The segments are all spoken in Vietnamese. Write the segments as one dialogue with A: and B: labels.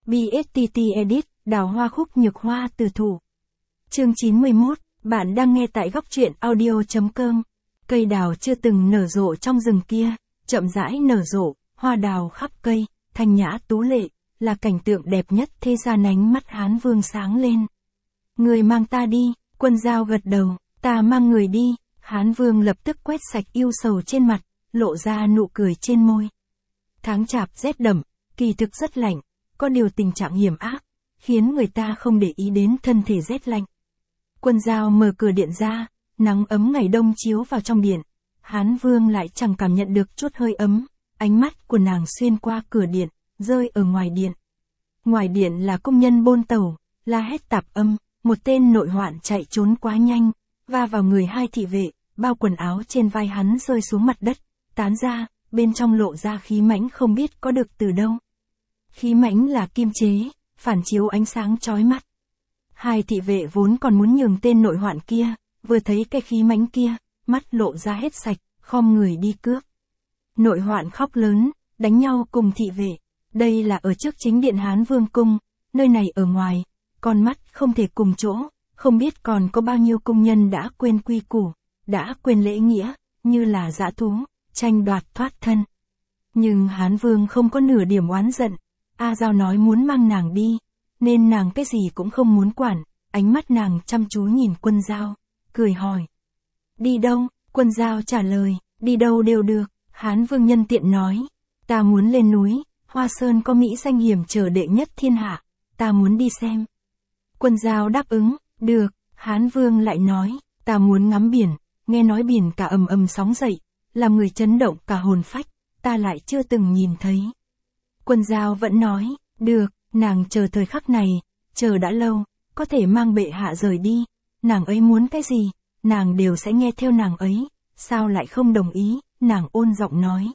A: BSTT Edit, đào hoa khúc nhược hoa từ thủ. Chương 91, bạn đang nghe tại góc truyện audio.com. Cây đào chưa từng nở rộ trong rừng kia, chậm rãi nở rộ, hoa đào khắp cây, thanh nhã tú lệ, là cảnh tượng đẹp nhất thế gian. Ánh mắt Hán Vương sáng lên. Người mang ta đi, Quân Dao gật đầu, ta mang người đi. Hán Vương lập tức quét sạch ưu sầu trên mặt, lộ ra nụ cười trên môi. Tháng chạp rét đậm, kỳ thực rất lạnh, có điều tình trạng hiểm ác, khiến người ta không để ý đến thân thể rét lạnh. Quân Dao mở cửa điện ra, nắng ấm ngày đông chiếu vào trong điện. Hán Vương lại chẳng cảm nhận được chút hơi ấm, ánh mắt của nàng xuyên qua cửa điện, rơi ở ngoài điện. Ngoài điện là công nhân bôn tàu, la hét tạp âm, một tên nội hoạn chạy trốn quá nhanh, va vào người hai thị vệ, bao quần áo trên vai hắn rơi xuống mặt đất, tán ra, bên trong lộ ra khí mãnh không biết có được từ đâu. Khí mãnh là kim chế, phản chiếu ánh sáng chói mắt. Hai thị vệ vốn còn muốn nhường tên nội hoạn kia, vừa thấy cái khí mãnh kia, mắt lộ ra hết sạch, khom người đi cướp. Nội hoạn khóc lớn, đánh nhau cùng thị vệ. Đây là ở trước chính điện Hán Vương cung, nơi này ở ngoài, con mắt không thể cùng chỗ, không biết còn có bao nhiêu công nhân đã quên quy củ, đã quên lễ nghĩa, như là dã thú, tranh đoạt thoát thân. Nhưng Hán Vương không có nửa điểm oán giận, A Dao nói muốn mang nàng đi, nên nàng cái gì cũng không muốn quản, ánh mắt nàng chăm chú nhìn Quân Dao, cười hỏi. Đi đâu? Quân Dao trả lời, đi đâu đều được. Hán Vương nhân tiện nói, ta muốn lên núi, Hoa Sơn có mỹ danh hiểm trở đệ nhất thiên hạ, ta muốn đi xem. Quân Dao đáp ứng, được. Hán Vương lại nói, ta muốn ngắm biển, nghe nói biển cả ầm ầm sóng dậy, làm người chấn động cả hồn phách, ta lại chưa từng nhìn thấy. Quân Dao vẫn nói, được, nàng chờ thời khắc này, chờ đã lâu, có thể mang bệ hạ rời đi, nàng ấy muốn cái gì, nàng đều sẽ nghe theo nàng ấy, sao lại không đồng ý, nàng ôn giọng nói.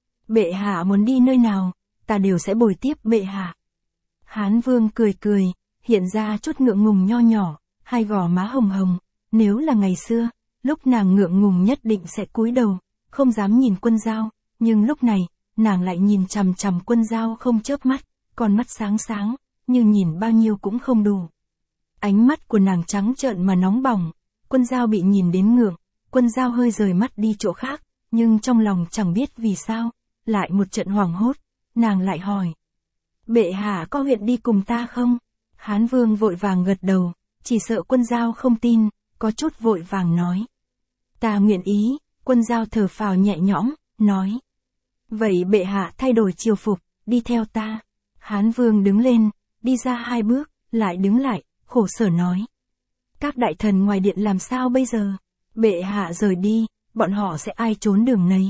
A: Bệ hạ muốn đi nơi nào, ta đều sẽ bồi tiếp bệ hạ. Hán Vương cười cười, hiện ra chút ngượng ngùng nho nhỏ, hai gò má hồng hồng, nếu là ngày xưa, lúc nàng ngượng ngùng nhất định sẽ cúi đầu, không dám nhìn Quân Dao, nhưng lúc này, nàng lại nhìn chằm chằm Quân Dao không chớp mắt, con mắt sáng sáng, nhưng nhìn bao nhiêu cũng không đủ. Ánh mắt của nàng trắng trợn mà nóng bỏng, Quân Dao bị nhìn đến ngượng, Quân Dao hơi rời mắt đi chỗ khác, nhưng trong lòng chẳng biết vì sao, lại một trận hoảng hốt, nàng lại hỏi. Bệ hạ có nguyện đi cùng ta không? Hán Vương vội vàng gật đầu, chỉ sợ Quân Dao không tin, có chút vội vàng nói. Ta nguyện ý. Quân Dao thở phào nhẹ nhõm, nói. Vậy bệ hạ thay đổi triều phục, đi theo ta. Hán Vương đứng lên, đi ra hai bước, lại đứng lại, khổ sở nói. Các đại thần ngoài điện làm sao bây giờ? Bệ hạ rời đi, bọn họ sẽ ai trốn đường nấy.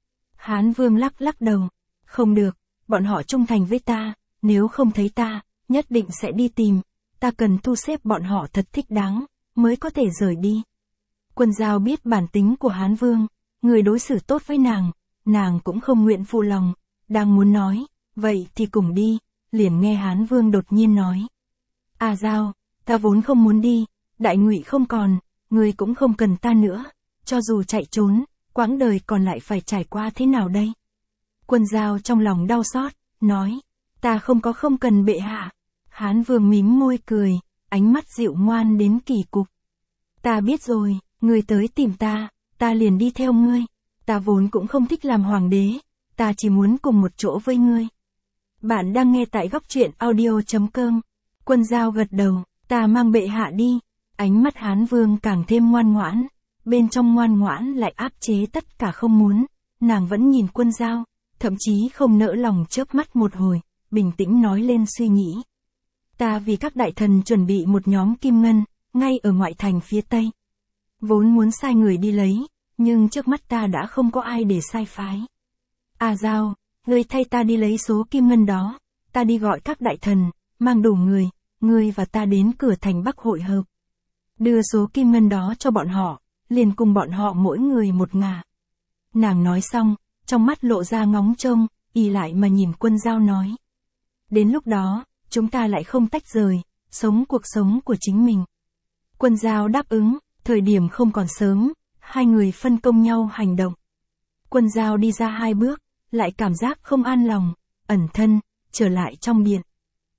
A: Hán Vương lắc lắc đầu. Không được, bọn họ trung thành với ta, nếu không thấy ta, nhất định sẽ đi tìm. Ta cần thu xếp bọn họ thật thích đáng, mới có thể rời đi. Quân Dao biết bản tính của Hán Vương, người đối xử tốt với nàng cũng không nguyện phụ lòng, đang muốn nói, vậy thì cùng đi, liền nghe Hán Vương đột nhiên nói. À Dao, ta vốn không muốn đi, đại ngụy không còn, người cũng không cần ta nữa, cho dù chạy trốn, quãng đời còn lại phải trải qua thế nào đây? Quân Dao trong lòng đau xót, nói, ta không cần bệ hạ. Hán Vương mím môi cười, ánh mắt dịu ngoan đến kỳ cục. Ta biết rồi, ngươi tới tìm ta liền đi theo ngươi. Ta vốn cũng không thích làm hoàng đế, ta chỉ muốn cùng một chỗ với ngươi. Bạn đang nghe tại góc truyện audio.com. Quân Dao gật đầu, ta mang bệ hạ đi. Ánh mắt Hán Vương càng thêm ngoan ngoãn, bên trong ngoan ngoãn lại áp chế tất cả không muốn. Nàng vẫn nhìn Quân Dao, thậm chí không nỡ lòng chớp mắt một hồi, bình tĩnh nói lên suy nghĩ. Ta vì các đại thần chuẩn bị một nhóm kim ngân, ngay ở ngoại thành phía tây. Vốn muốn sai người đi lấy, nhưng trước mắt ta đã không có ai để sai phái. À Dao, ngươi thay ta đi lấy số kim ngân đó, ta đi gọi các đại thần, mang đủ người, ngươi và ta đến cửa thành Bắc hội hợp. Đưa số kim ngân đó cho bọn họ, liền cùng bọn họ mỗi người một ngả. Nàng nói xong, trong mắt lộ ra ngóng trông, ì lại mà nhìn Quân Dao nói. Đến lúc đó, chúng ta lại không tách rời, sống cuộc sống của chính mình. Quân Dao đáp ứng, thời điểm không còn sớm, hai người phân công nhau hành động. Quân Dao đi ra hai bước, lại cảm giác không an lòng, ẩn thân, trở lại trong điện.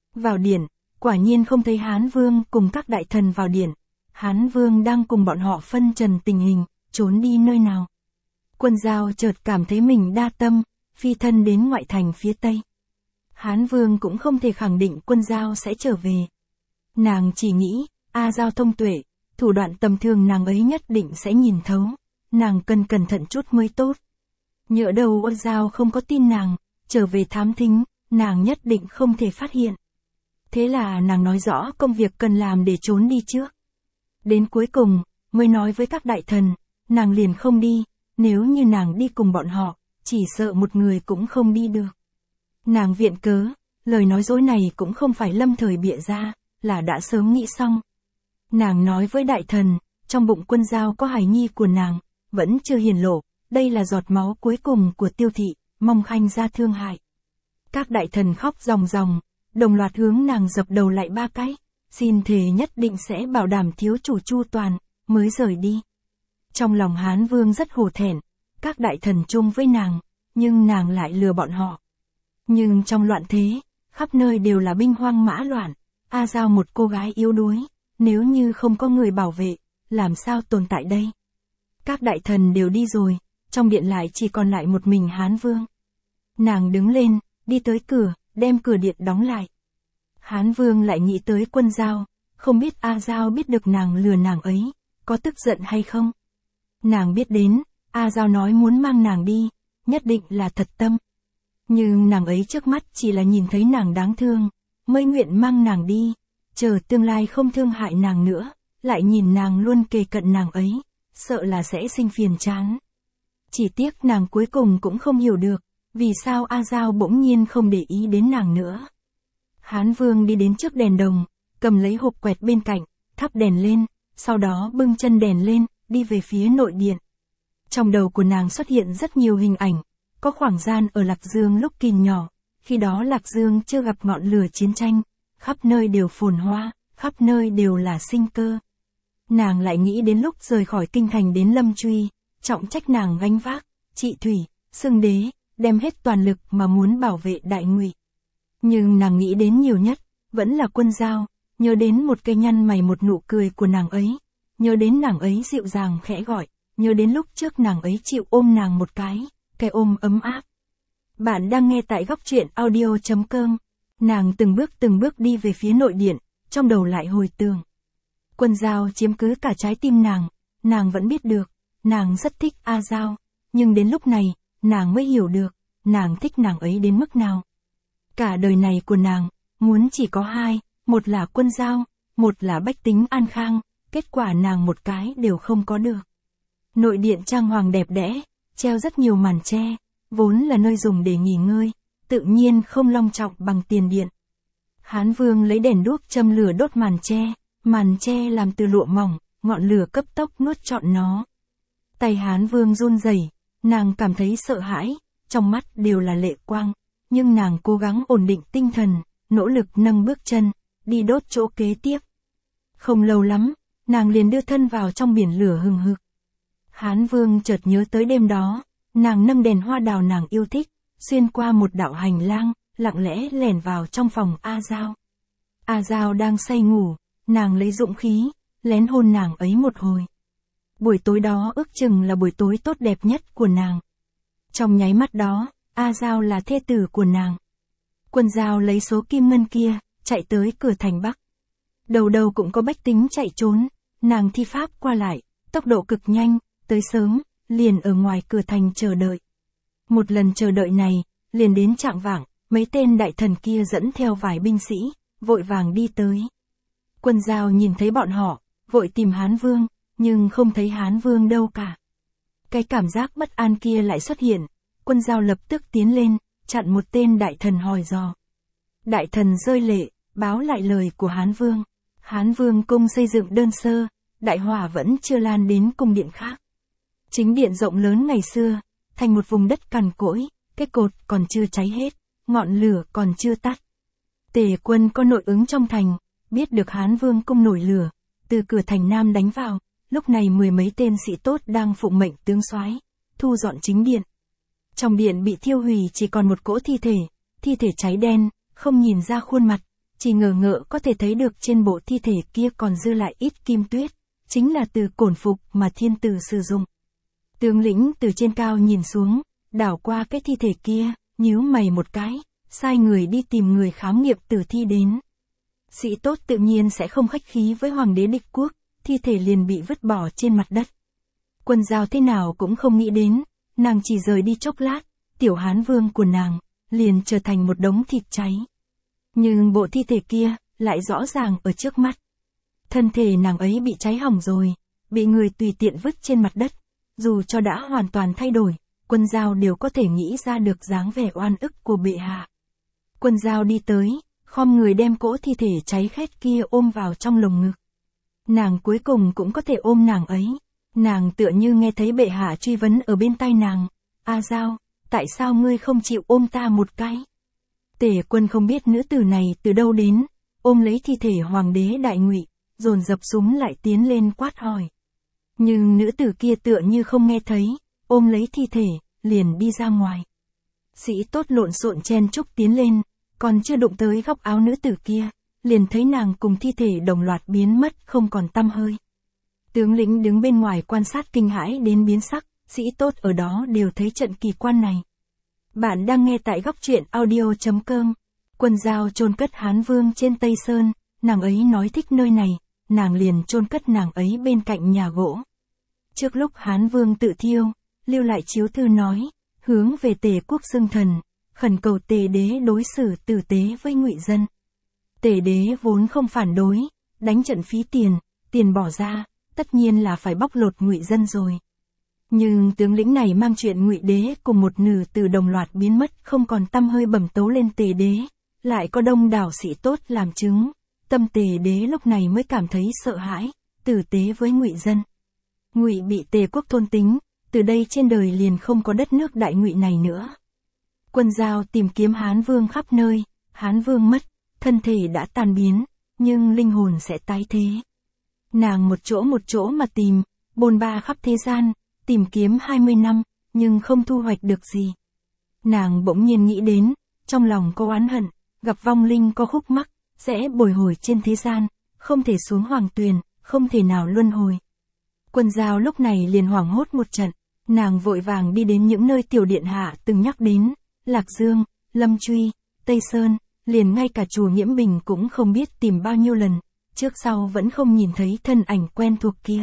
A: Vào điện, quả nhiên không thấy Hán Vương cùng các đại thần vào điện. Hán Vương đang cùng bọn họ phân trần tình hình, trốn đi nơi nào. Quân Dao chợt cảm thấy mình đa tâm, phi thân đến ngoại thành phía tây. Hán Vương cũng không thể khẳng định Quân Dao sẽ trở về. Nàng chỉ nghĩ, Dao thông tuệ, thủ đoạn tầm thường nàng ấy nhất định sẽ nhìn thấu. Nàng cần cẩn thận chút mới tốt. Nhỡ đâu Quân Dao không có tin nàng, trở về thám thính, nàng nhất định không thể phát hiện. Thế là nàng nói rõ công việc cần làm để trốn đi trước. Đến cuối cùng, mới nói với các đại thần, nàng liền không đi, nếu như nàng đi cùng bọn họ, chỉ sợ một người cũng không đi được. Nàng viện cớ, lời nói dối này cũng không phải lâm thời bịa ra, là đã sớm nghĩ xong. Nàng nói với đại thần, trong bụng Quân Dao có hài nhi của nàng, vẫn chưa hiển lộ, đây là giọt máu cuối cùng của Tiêu thị, mong khanh ra thương hại. Các đại thần khóc ròng ròng, đồng loạt hướng nàng dập đầu lại 3 cái, xin thề nhất định sẽ bảo đảm thiếu chủ chu toàn, mới rời đi. Trong lòng Hán Vương rất hổ thẹn, các đại thần chung với nàng, nhưng nàng lại lừa bọn họ. Nhưng trong loạn thế, khắp nơi đều là binh hoang mã loạn, Dao một cô gái yếu đuối, nếu như không có người bảo vệ, làm sao tồn tại đây? Các đại thần đều đi rồi, trong điện lại chỉ còn lại một mình Hán Vương. Nàng đứng lên, đi tới cửa, đem cửa điện đóng lại. Hán Vương lại nghĩ tới Quân Dao, không biết Dao biết được nàng lừa nàng ấy, có tức giận hay không? Nàng biết đến, Dao nói muốn mang nàng đi, nhất định là thật tâm. Nhưng nàng ấy trước mắt chỉ là nhìn thấy nàng đáng thương, mới nguyện mang nàng đi, chờ tương lai không thương hại nàng nữa, lại nhìn nàng luôn kề cận nàng ấy, sợ là sẽ sinh phiền chán. Chỉ tiếc nàng cuối cùng cũng không hiểu được, vì sao Dao bỗng nhiên không để ý đến nàng nữa. Hán Vương đi đến trước đèn đồng, cầm lấy hộp quẹt bên cạnh, thắp đèn lên, sau đó bưng chân đèn lên, đi về phía nội điện. Trong đầu của nàng xuất hiện rất nhiều hình ảnh, có khoảng gian ở Lạc Dương lúc Kìn nhỏ, khi đó Lạc Dương chưa gặp ngọn lửa chiến tranh, khắp nơi đều phồn hoa, khắp nơi đều là sinh cơ. Nàng lại nghĩ đến lúc rời khỏi kinh thành đến Lâm Truy, trọng trách nàng gánh vác, trị thủy, xưng đế, đem hết toàn lực mà muốn bảo vệ Đại Ngụy. Nhưng nàng nghĩ đến nhiều nhất, vẫn là Quân Dao, nhớ đến một cái nhăn mày một nụ cười của nàng ấy, nhớ đến nàng ấy dịu dàng khẽ gọi, nhớ đến lúc trước nàng ấy chịu ôm nàng một cái ôm ấm áp. Bạn đang nghe tại góc truyện audio.com. Nàng từng bước đi về phía nội điện, trong đầu lại hồi tưởng. Quân Dao chiếm cứ cả trái tim nàng vẫn biết được, nàng rất thích Dao, nhưng đến lúc này, nàng mới hiểu được, nàng thích nàng ấy đến mức nào. Cả đời này của nàng, muốn chỉ có hai, một là Quân Dao, một là bách tính an khang, kết quả nàng một cái đều không có được. Nội điện trang hoàng đẹp đẽ, treo rất nhiều màn tre, vốn là nơi dùng để nghỉ ngơi, tự nhiên không long trọng bằng tiền điện. Hán Vương lấy đèn đuốc châm lửa đốt màn tre làm từ lụa mỏng, ngọn lửa cấp tốc nuốt trọn nó. Tay Hán Vương run rẩy, nàng cảm thấy sợ hãi, trong mắt đều là lệ quang, nhưng nàng cố gắng ổn định tinh thần, nỗ lực nâng bước chân, đi đốt chỗ kế tiếp. Không lâu lắm, nàng liền đưa thân vào trong biển lửa hừng hực. Hán Vương chợt nhớ tới đêm đó, nàng nâng đèn hoa đào nàng yêu thích, xuyên qua một đạo hành lang, lặng lẽ lẻn vào trong phòng Dao. Dao đang say ngủ, nàng lấy dũng khí, lén hôn nàng ấy một hồi. Buổi tối đó ước chừng là buổi tối tốt đẹp nhất của nàng. Trong nháy mắt đó, Dao là thê tử của nàng. Quân Dao lấy số kim ngân kia, chạy tới cửa thành Bắc. Đầu đầu cũng có bách tính chạy trốn, nàng thi pháp qua lại, tốc độ cực nhanh, tới sớm, liền ở ngoài cửa thành chờ đợi. Một lần chờ đợi này, liền đến chạng vạng, mấy tên đại thần kia dẫn theo vài binh sĩ, vội vàng đi tới. Quân Dao nhìn thấy bọn họ, vội tìm Hán Vương, nhưng không thấy Hán Vương đâu cả. Cái cảm giác bất an kia lại xuất hiện, Quân Dao lập tức tiến lên, chặn một tên đại thần hỏi dò. Đại thần rơi lệ, báo lại lời của Hán Vương. Hán Vương cung xây dựng đơn sơ, đại hỏa vẫn chưa lan đến cung điện khác. Chính điện rộng lớn ngày xưa, thành một vùng đất cằn cỗi, cái cột còn chưa cháy hết, ngọn lửa còn chưa tắt. Tề quân có nội ứng trong thành, biết được Hán Vương cung nổi lửa, từ cửa thành Nam đánh vào, lúc này mười mấy tên sĩ tốt đang phụng mệnh tướng soái, thu dọn chính điện. Trong điện bị thiêu hủy chỉ còn một cỗ thi thể cháy đen, không nhìn ra khuôn mặt, chỉ ngờ ngợ có thể thấy được trên bộ thi thể kia còn dư lại ít kim tuyết, chính là từ cổn phục mà thiên tử sử dụng. Tướng lĩnh từ trên cao nhìn xuống, đảo qua cái thi thể kia, nhíu mày một cái, sai người đi tìm người khám nghiệm tử thi đến. Sĩ tốt tự nhiên sẽ không khách khí với hoàng đế địch quốc, thi thể liền bị vứt bỏ trên mặt đất. Quân Giao thế nào cũng không nghĩ đến, nàng chỉ rời đi chốc lát, tiểu Hán Vương của nàng liền trở thành một đống thịt cháy. Nhưng bộ thi thể kia lại rõ ràng ở trước mắt. Thân thể nàng ấy bị cháy hỏng rồi, bị người tùy tiện vứt trên mặt đất. Dù cho đã hoàn toàn thay đổi, Quân Giao đều có thể nghĩ ra được dáng vẻ oan ức của bệ hạ. Quân Giao đi tới, khom người đem cỗ thi thể cháy khét kia ôm vào trong lồng ngực. Nàng cuối cùng cũng có thể ôm nàng ấy. Nàng tựa như nghe thấy bệ hạ truy vấn ở bên tai nàng. A Giao, tại sao ngươi không chịu ôm ta một cái? Tề Quân không biết nữ tử này từ đâu đến, ôm lấy thi thể hoàng đế Đại Ngụy, dồn dập súng lại tiến lên quát hỏi. Nhưng nữ tử kia tựa như không nghe thấy, ôm lấy thi thể, liền đi ra ngoài. Sĩ tốt lộn xộn chen chúc tiến lên, còn chưa đụng tới góc áo nữ tử kia, liền thấy nàng cùng thi thể đồng loạt biến mất không còn tăm hơi. Tướng lĩnh đứng bên ngoài quan sát kinh hãi đến biến sắc, sĩ tốt ở đó đều thấy trận kỳ quan này. Bạn đang nghe tại góc truyện audio.com. Quân Giao chôn cất Hán Vương trên Tây Sơn, nàng ấy nói thích nơi này, nàng liền chôn cất nàng ấy bên cạnh nhà gỗ. Trước lúc Hán Vương tự thiêu, lưu lại chiếu thư nói, hướng về Tề quốc xưng thần, khẩn cầu Tề đế đối xử tử tế với Ngụy dân. Tề đế vốn không phản đối, đánh trận phí tiền bỏ ra, tất nhiên là phải bóc lột Ngụy dân rồi. Nhưng tướng lĩnh này mang chuyện Ngụy đế cùng một nữ tử đồng loạt biến mất không còn tăm hơi bẩm tấu lên Tề đế, lại có đông đảo sĩ tốt làm chứng, tâm Tề đế lúc này mới cảm thấy sợ hãi, tử tế với Ngụy dân. Ngụy bị Tề quốc thôn tính, từ đây trên đời liền không có đất nước Đại Ngụy này nữa. Quân Giao tìm kiếm Hán Vương khắp nơi, Hán Vương mất, thân thể đã tan biến, nhưng linh hồn sẽ tái thế. Nàng một chỗ mà tìm, bôn ba khắp thế gian, tìm kiếm 20 năm, nhưng không thu hoạch được gì. Nàng bỗng nhiên nghĩ đến, trong lòng có oán hận, gặp vong linh có khúc mắc, sẽ bồi hồi trên thế gian, không thể xuống hoàng tuyền, không thể nào luân hồi. Quân Giao lúc này liền hoảng hốt một trận, nàng vội vàng đi đến những nơi tiểu điện hạ từng nhắc đến, Lạc Dương, Lâm Truy, Tây Sơn, liền ngay cả chùa Nghiễm Bình cũng không biết tìm bao nhiêu lần, trước sau vẫn không nhìn thấy thân ảnh quen thuộc kia.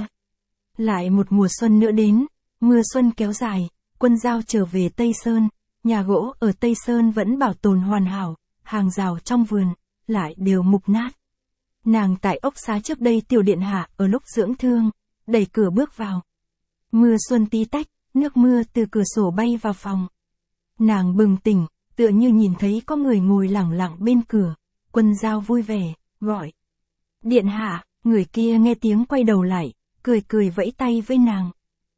A: Lại một mùa xuân nữa đến, mưa xuân kéo dài, Quân Giao trở về Tây Sơn, nhà gỗ ở Tây Sơn vẫn bảo tồn hoàn hảo, hàng rào trong vườn, lại đều mục nát. Nàng tại ốc xá trước đây tiểu điện hạ ở lúc dưỡng thương, đẩy cửa bước vào. Mưa xuân tí tách, nước mưa từ cửa sổ bay vào phòng. Nàng bừng tỉnh, tựa như nhìn thấy có người ngồi lẳng lặng bên cửa, Quân Giao vui vẻ, gọi. Điện hạ, người kia nghe tiếng quay đầu lại, cười vẫy tay với nàng.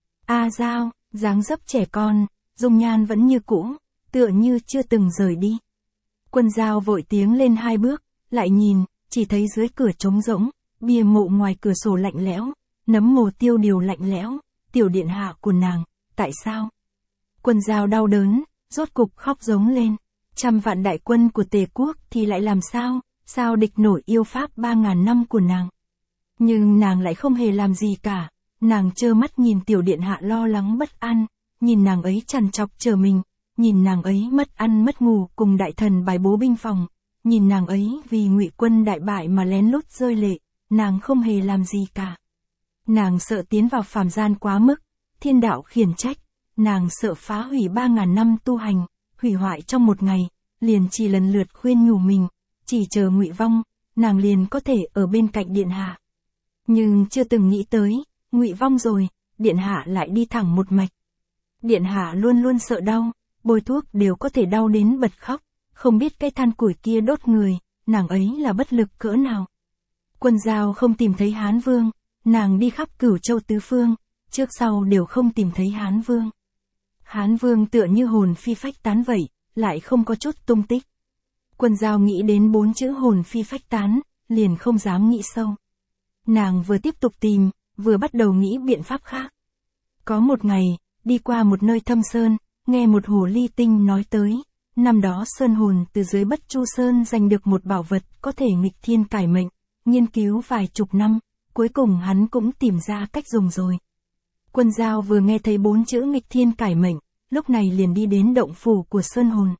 A: A Giao, dáng dấp trẻ con, dung nhan vẫn như cũ, tựa như chưa từng rời đi. Quân Giao vội tiến lên 2 bước, lại nhìn, chỉ thấy dưới cửa trống rỗng, bia mộ ngoài cửa sổ lạnh lẽo, nấm mồ tiêu điều lạnh lẽo, tiểu điện hạ của nàng, tại sao? Quân Giao đau đớn, rốt cục khóc giống lên, 100 vạn đại quân của Tề quốc thì lại làm sao, sao địch nổi yêu pháp 3.000 năm của nàng. Nhưng nàng lại không hề làm gì cả, nàng trơ mắt nhìn tiểu điện hạ lo lắng bất an, nhìn nàng ấy trằn trọc chờ mình, nhìn nàng ấy mất ăn mất ngủ cùng đại thần bài bố binh phòng, nhìn nàng ấy vì Ngụy quân đại bại mà lén lút rơi lệ, nàng không hề làm gì cả. Nàng sợ tiến vào phàm gian quá mức, thiên đạo khiển trách, nàng sợ phá hủy 3.000 năm tu hành, hủy hoại trong một ngày, liền chỉ lần lượt khuyên nhủ mình, chỉ chờ Ngụy vong, nàng liền có thể ở bên cạnh điện hạ. Nhưng chưa từng nghĩ tới, Ngụy vong rồi, điện hạ lại đi thẳng một mạch. Điện hạ luôn luôn sợ đau, bôi thuốc đều có thể đau đến bật khóc, không biết cái than củi kia đốt người, nàng ấy là bất lực cỡ nào. Quân Giao không tìm thấy Hán Vương, nàng đi khắp Cửu Châu tứ phương, trước sau đều không tìm thấy Hán Vương. Hán Vương tựa như hồn phi phách tán vậy, lại không có chút tung tích. Quân Giao nghĩ đến 4 chữ hồn phi phách tán, liền không dám nghĩ sâu. Nàng vừa tiếp tục tìm, vừa bắt đầu nghĩ biện pháp khác. Có một ngày, đi qua một nơi thâm sơn, nghe một hồ ly tinh nói tới, Năm đó Sơn Hồn từ dưới Bất Chu Sơn giành được một bảo vật có thể nghịch thiên cải mệnh, nghiên cứu vài chục năm, cuối cùng hắn cũng tìm ra cách dùng rồi. Quân Dao vừa nghe thấy 4 chữ nghịch thiên cải mệnh, lúc này liền đi đến động phủ của Sơn Hồn.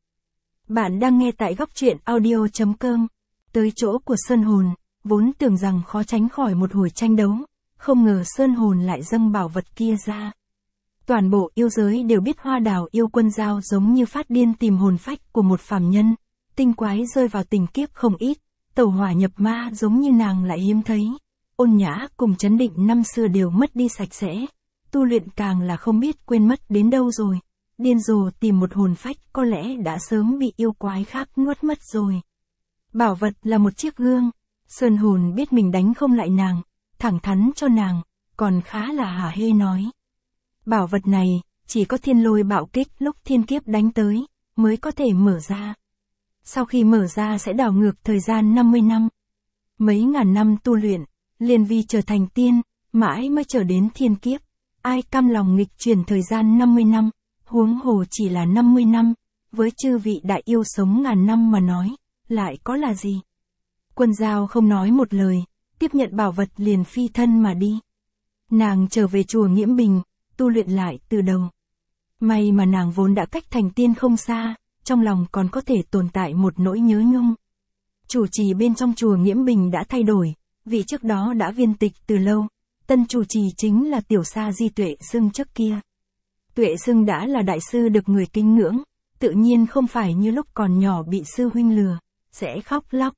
A: Bạn đang nghe tại góc truyện audio.com. Tới chỗ của Sơn Hồn, vốn tưởng rằng khó tránh khỏi một hồi tranh đấu, không ngờ Sơn Hồn lại dâng bảo vật kia ra. Toàn bộ yêu giới đều biết Hoa Đào yêu Quân Dao giống như phát điên tìm hồn phách của một phàm nhân, tinh quái rơi vào tình kiếp không ít, tẩu hỏa nhập ma giống như nàng lại hiếm thấy. Ôn nhã cùng chấn định năm xưa đều mất đi sạch sẽ, tu luyện càng là không biết quên mất đến đâu rồi, điên rồ tìm một hồn phách có lẽ đã sớm bị yêu quái khác nuốt mất rồi. Bảo vật là một chiếc gương, Sơn Hồn biết mình đánh không lại nàng, thẳng thắn cho nàng, còn khá là hả hê nói. Bảo vật này, chỉ có thiên lôi bạo kích lúc thiên kiếp đánh tới, mới có thể mở ra. Sau khi mở ra sẽ đảo ngược thời gian 50 năm. Mấy ngàn năm tu luyện, liền vì trở thành tiên, mãi mới trở đến thiên kiếp. Ai cam lòng nghịch chuyển thời gian 50 năm, huống hồ chỉ là 50 năm, với chư vị đại yêu sống ngàn năm mà nói, lại có là gì? Quân Dao không nói một lời, tiếp nhận bảo vật liền phi thân mà đi. Nàng trở về chùa Nghiễm Bình, tu luyện lại từ đầu. May mà nàng vốn đã cách thành tiên không xa, trong lòng còn có thể tồn tại một nỗi nhớ nhung. Chủ trì bên trong chùa Nghiễm Bình đã thay đổi, vị trước đó đã viên tịch từ lâu, tân chủ trì chính là Tiểu Sa Di Tuệ Xưng trước kia. Tuệ Xưng đã là đại sư được người kính ngưỡng, tự nhiên không phải như lúc còn nhỏ bị sư huynh lừa, sẽ khóc lóc.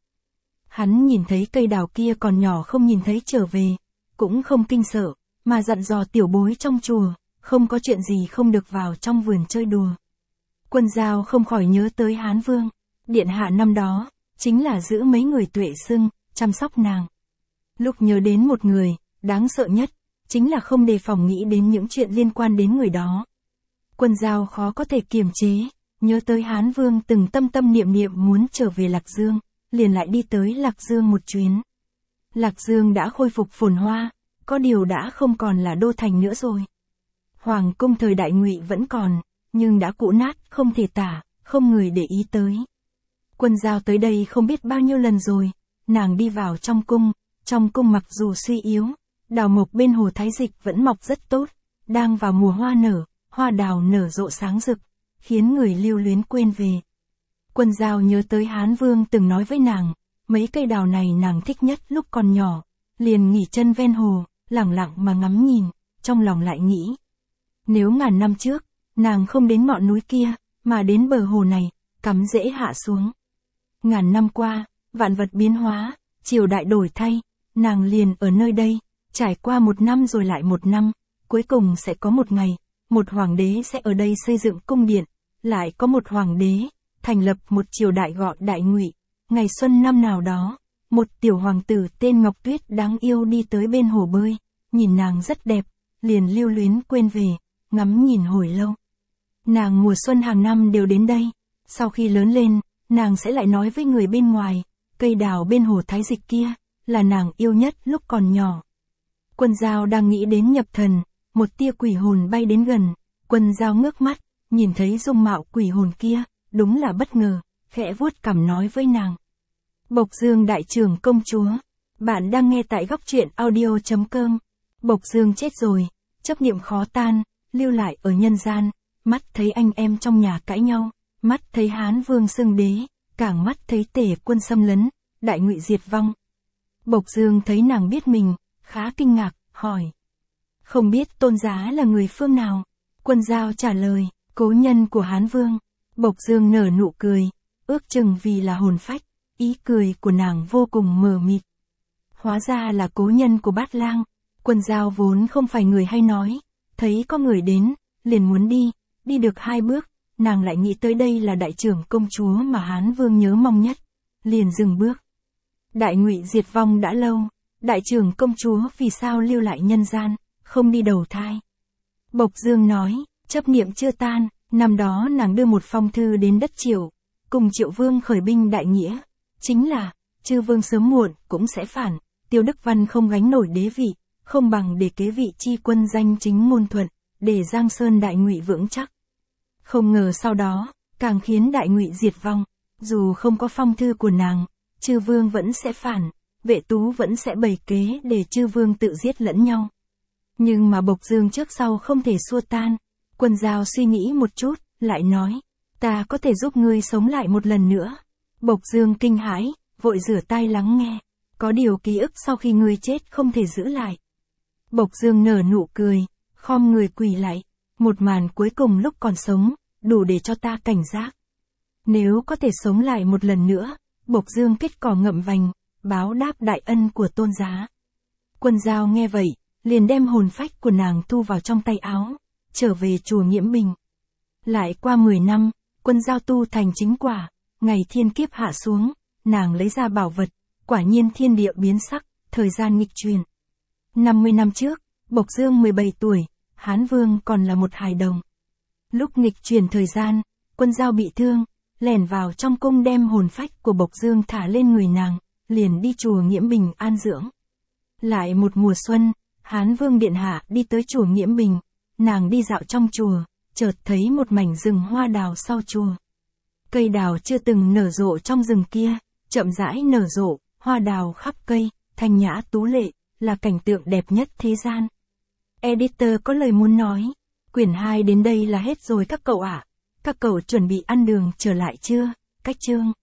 A: Hắn nhìn thấy cây đào kia còn nhỏ không nhìn thấy trở về, cũng không kinh sợ, mà dặn dò tiểu bối trong chùa, không có chuyện gì không được vào trong vườn chơi đùa. Quân Dao không khỏi nhớ tới Hán Vương, điện hạ năm đó, chính là giữ mấy người Tuệ Xưng, chăm sóc nàng. Lúc nhớ đến một người, đáng sợ nhất, chính là không đề phòng nghĩ đến những chuyện liên quan đến người đó. Quân Dao khó có thể kiềm chế, nhớ tới Hán Vương từng tâm tâm niệm niệm muốn trở về Lạc Dương, liền lại đi tới Lạc Dương một chuyến. Lạc Dương đã khôi phục phồn hoa, có điều đã không còn là đô thành nữa rồi. Hoàng cung thời Đại Ngụy vẫn còn, nhưng đã cũ nát không thể tả, không người để ý tới. Quân Dao tới đây không biết bao nhiêu lần rồi, nàng đi vào trong cung mặc dù suy yếu, đào mộc bên hồ Thái Dịch vẫn mọc rất tốt, đang vào mùa hoa nở, hoa đào nở rộ sáng rực, khiến người lưu luyến quên về. Quân Dao nhớ tới Hán Vương từng nói với nàng, mấy cây đào này nàng thích nhất lúc còn nhỏ, liền nghỉ chân ven hồ, lẳng lặng mà ngắm nhìn, trong lòng lại nghĩ. Nếu ngàn năm trước, nàng không đến ngọn núi kia, mà đến bờ hồ này, cắm rễ hạ xuống. Ngàn năm qua, vạn vật biến hóa, triều đại đổi thay, nàng liền ở nơi đây, trải qua một năm rồi lại một năm, cuối cùng sẽ có một ngày, một hoàng đế sẽ ở đây xây dựng cung điện, lại có một hoàng đế, thành lập một triều đại gọi Đại Ngụy. Ngày xuân năm nào đó, một tiểu hoàng tử tên Ngọc Tuyết đáng yêu đi tới bên hồ bơi, nhìn nàng rất đẹp, liền lưu luyến quên về, ngắm nhìn hồi lâu. Nàng mùa xuân hàng năm đều đến đây, sau khi lớn lên, nàng sẽ lại nói với người bên ngoài, cây đào bên hồ Thái Dịch kia, là nàng yêu nhất lúc còn nhỏ. Quân Dao đang nghĩ đến nhập thần, một tia quỷ hồn bay đến gần, Quân Dao ngước mắt, nhìn thấy dung mạo quỷ hồn kia, đúng là bất ngờ, khẽ vuốt cằm nói với nàng. Bộc Dương đại trưởng công chúa, bạn đang nghe tại góc truyện audio.com. Bộc Dương chết rồi, chấp niệm khó tan, lưu lại ở nhân gian, mắt thấy anh em trong nhà cãi nhau, mắt thấy Hán Vương xưng đế, càng mắt thấy Tề quân xâm lấn, Đại Ngụy diệt vong. Bộc Dương thấy nàng biết mình, khá kinh ngạc, hỏi. Không biết tôn giá là người phương nào? Quân Dao trả lời, cố nhân của Hán Vương. Bộc Dương nở nụ cười, ước chừng vì là hồn phách, ý cười của nàng vô cùng mờ mịt. Hóa ra là cố nhân của Bát Lang. Quân Dao vốn không phải người hay nói, thấy có người đến, liền muốn đi được 2 bước, nàng lại nghĩ tới đây là đại trưởng công chúa mà Hán Vương nhớ mong nhất, liền dừng bước. Đại Ngụy diệt vong đã lâu, đại trưởng công chúa vì sao lưu lại nhân gian, không đi đầu thai? Bộc Dương nói, chấp niệm chưa tan, năm đó nàng đưa một phong thư đến đất Triệu, cùng Triệu Vương khởi binh đại nghĩa, chính là, chư vương sớm muộn cũng sẽ phản, Tiêu Đức Văn không gánh nổi đế vị, không bằng để kế vị chi quân danh chính ngôn thuận, để Giang Sơn Đại Ngụy vững chắc. Không ngờ sau đó, càng khiến Đại Ngụy diệt vong. Dù không có phong thư của nàng, chư vương vẫn sẽ phản, Vệ Tú vẫn sẽ bày kế để chư vương tự giết lẫn nhau. Nhưng mà Bộc Dương trước sau không thể xua tan. Quân Giao suy nghĩ một chút, lại nói, ta có thể giúp ngươi sống lại một lần nữa. Bộc Dương kinh hãi, vội rửa tai lắng nghe. Có điều ký ức sau khi ngươi chết không thể giữ lại. Bộc Dương nở nụ cười, khom người quỳ lại. Một màn cuối cùng lúc còn sống, đủ để cho ta cảnh giác. Nếu có thể sống lại một lần nữa, Bộc Dương kết cỏ ngậm vành, báo đáp đại ân của Tôn Giá. Quân Giao nghe vậy, liền đem hồn phách của nàng thu vào trong tay áo, trở về chùa Nghiễm Bình. Lại qua 10 năm, Quân Giao tu thành chính quả, ngày thiên kiếp hạ xuống, nàng lấy ra bảo vật, quả nhiên thiên địa biến sắc, thời gian nghịch chuyển. 50 năm trước, Bộc Dương 17 tuổi, Hán Vương còn là một hài đồng. Lúc nghịch chuyển thời gian, Quân Giao bị thương, lẻn vào trong cung đem hồn phách của Bộc Dương thả lên người nàng, liền đi chùa Nghiễm Bình an dưỡng. Lại một mùa xuân, Hán Vương điện hạ đi tới chùa Nghiễm Bình, nàng đi dạo trong chùa, chợt thấy một mảnh rừng hoa đào sau chùa. Cây đào chưa từng nở rộ trong rừng kia, chậm rãi nở rộ, hoa đào khắp cây, thanh nhã tú lệ, là cảnh tượng đẹp nhất thế gian. Editor có lời muốn nói, quyển 2 đến đây là hết rồi các cậu ạ. Các cậu chuẩn bị ăn đường trở lại chưa? Cách chương